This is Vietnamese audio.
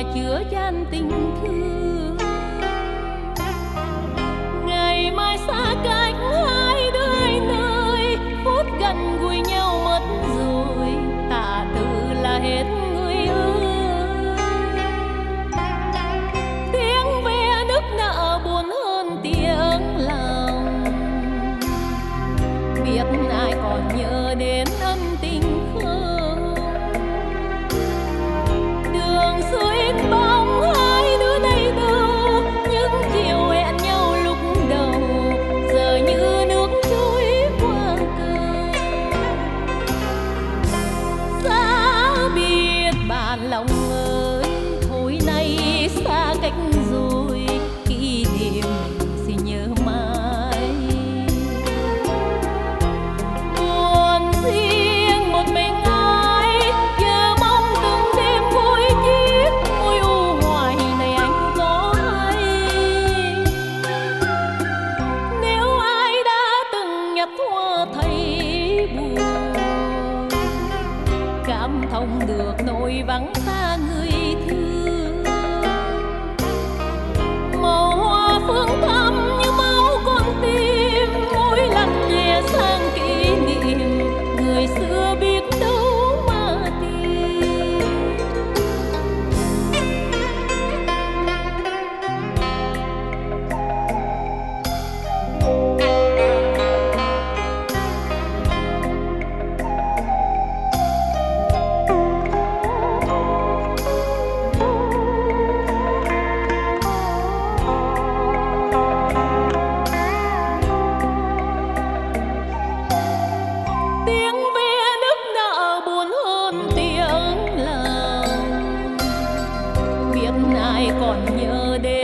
mà chứa chan tình thương. Ngày mai xa cách hai đôi nơi, phút gần gũi nhau mất rồi, tạ từ là hết người ơi. Tiếng ve nức nở buồn hơn tiếng lòng, biết ai còn nhớ đến ân tình không. Đường xưa in bóng hai đứa đây đâu, những chiều hẹn nhau lúc đầu giờ như nước trôi qua cầu. Giá biết bạn lòng ơi, thôi nay xa cách rồi, kỷ niệm xin nhớ mãi. Buồn riêng một mình ai, giờ mong từng đêm vui chiếc môi u hoài này anh có hay. Nếu ai đã từng nhặt hoa thấy buồn, cảm thông được nỗi vắng xa người thương. Màu hoa phương thắm như máu con tim, mỗi lần nhẹ sang kỷ niệm người xưa biết đâu mà tìm. Tiếng ve nức nở buồn hơn tiếng lòng, biết ai còn nhớ đến